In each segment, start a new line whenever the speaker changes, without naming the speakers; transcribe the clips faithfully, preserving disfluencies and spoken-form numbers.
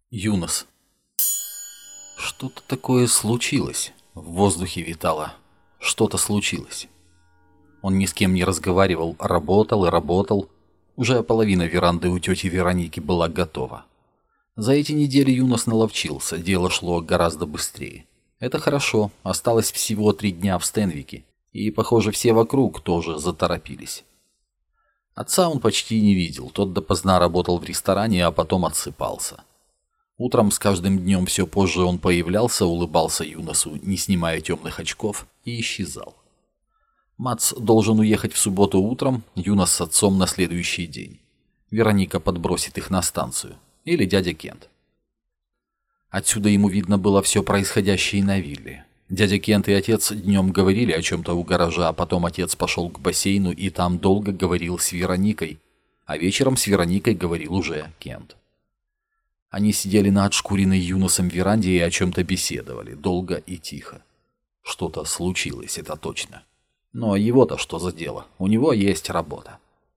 Юнос. Что-то такое случилось. В воздухе витало. Что-то случилось. Он ни с кем не разговаривал, работал и работал. Уже половина веранды у тети Вероники была готова. За эти недели Юнос наловчился, дело шло гораздо быстрее. Это хорошо, осталось всего три дня в Стенвике, и, похоже, все вокруг тоже заторопились. Отца он почти не видел, тот допоздна работал в ресторане, а потом отсыпался. Утром с каждым днем все позже он появлялся, улыбался Юносу, не снимая темных очков, и исчезал. Мац должен уехать в субботу утром, Юнос с отцом на следующий день. Вероника подбросит их на станцию. Или дядя Кент. Отсюда ему видно было все происходящее на вилле. Дядя Кент и отец днем говорили о чем-то у гаража, а потом отец пошел к бассейну и там долго говорил с Вероникой, а вечером с Вероникой говорил уже Кент. Они сидели на отшкуренной Юносом веранде и о чем-то беседовали, долго и тихо. Что-то случилось, это точно. Но его-то что за дело? У него есть работа.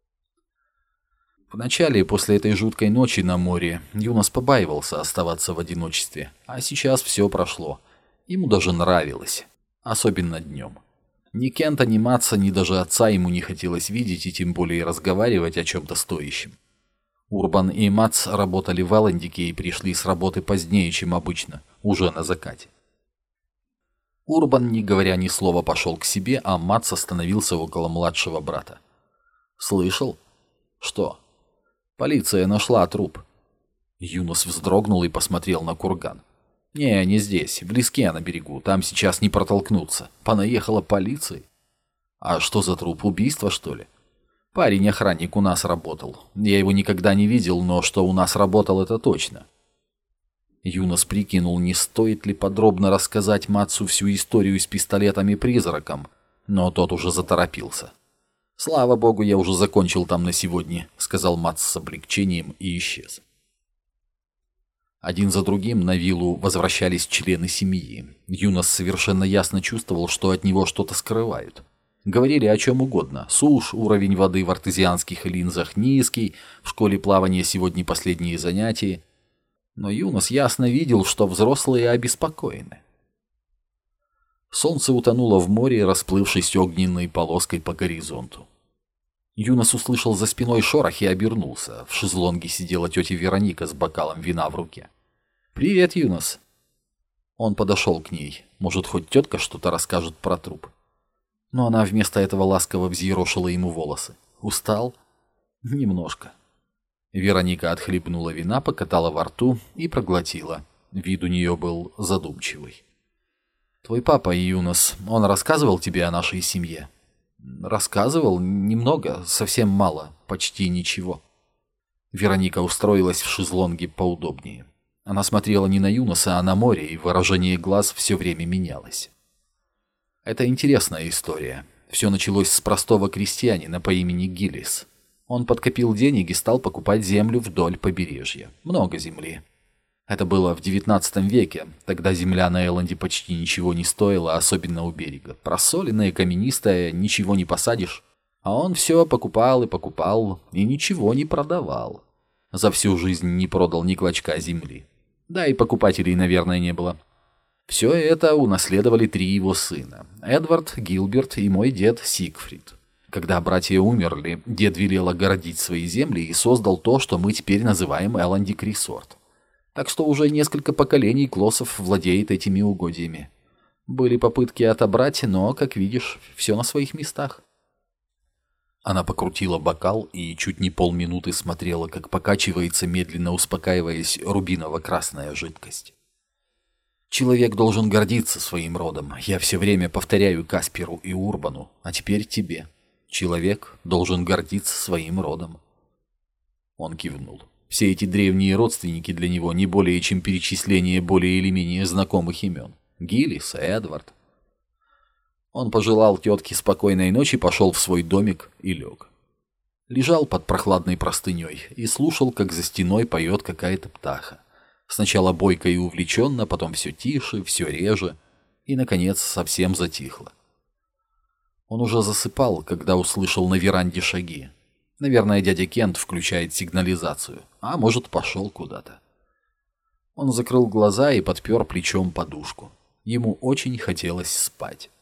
Вначале, после этой жуткой ночи на море, Юнос побаивался оставаться в одиночестве, а сейчас все прошло. Ему даже нравилось, особенно днем. Ни Кента, ни Матса, ни даже отца ему не хотелось видеть и тем более разговаривать о чем-то стоящем. Урбан и Матс работали в Эллендике и пришли с работы позднее, чем обычно, уже на закате. Урбан, не говоря ни слова, пошел к себе, а Матс остановился около младшего брата. «Слышал?» «Что?» «Полиция нашла труп». Юнос вздрогнул и посмотрел на курган. «Не, не здесь, в леске на берегу, там сейчас не протолкнуться. Понаехала полиция». «А что за труп, убийство, что ли?» «Парень-охранник у нас работал. Я его никогда не видел, но что у нас работал, это точно». Юнос прикинул, не стоит ли подробно рассказать Матсу всю историю с пистолетом и призраком, но тот уже заторопился. «Слава богу, я уже закончил там на сегодня», — сказал Матс с облегчением и исчез. Один за другим на виллу возвращались члены семьи. Юнос совершенно ясно чувствовал, что от него что-то скрывают. Говорили о чем угодно. Сушь, уровень воды в артезианских линзах низкий, в школе плавания сегодня последние занятия. Но Юнос ясно видел, что взрослые обеспокоены. Солнце утонуло в море, расплывшись огненной полоской по горизонту. Юнос услышал за спиной шорох и обернулся. В шезлонге сидела тетя Вероника с бокалом вина в руке. «Привет, Юнос!» Он подошел к ней. Может, хоть тетка что-то расскажет про труп. Но она вместо этого ласково взъерошила ему волосы. «Устал?» «Немножко». Вероника отхлебнула вина, покатала во рту и проглотила. Вид у нее был задумчивый. «Твой папа, Юнос, он рассказывал тебе о нашей семье?» «Рассказывал? Немного, совсем мало, почти ничего». Вероника устроилась в шезлонге поудобнее. Она смотрела не на Юноса, а на море, и выражение глаз все время менялось. Это интересная история. Все началось с простого крестьянина по имени Гиллис. Он подкопил денег и стал покупать землю вдоль побережья. Много земли. Это было в девятнадцатом веке. Тогда земля на Элленде почти ничего не стоила, особенно у берега. Просоленная, каменистая, ничего не посадишь. А он все покупал и покупал, и ничего не продавал. За всю жизнь не продал ни клочка земли. Да и покупателей, наверное, не было. Все это унаследовали три его сына. Эдвард, Гилберт и мой дед Сигфрид. Когда братья умерли, дед велел огородить свои земли и создал то, что мы теперь называем Эллендик Ресорт. Так что уже несколько поколений Клоссов владеет этими угодьями. Были попытки отобрать, но, как видишь, все на своих местах. Она покрутила бокал и чуть не полминуты смотрела, как покачивается, медленно успокаиваясь, рубиново-красная жидкость. Человек должен гордиться своим родом. Я все время повторяю Касперу и Урбану, а теперь тебе. Человек должен гордиться своим родом. Он кивнул. Все эти древние родственники для него не более чем перечисление более или менее знакомых имен. Гиллис, Эдвард. Он пожелал тетке спокойной ночи, пошел в свой домик и лег. Лежал под прохладной простыней и слушал, как за стеной поет какая-то птаха. Сначала бойко и увлеченно, потом все тише, все реже, и, наконец, совсем затихло. Он уже засыпал, когда услышал на веранде шаги. Наверное, дядя Кент включает сигнализацию, а может, пошел куда-то. Он закрыл глаза и подпер плечом подушку. Ему очень хотелось спать.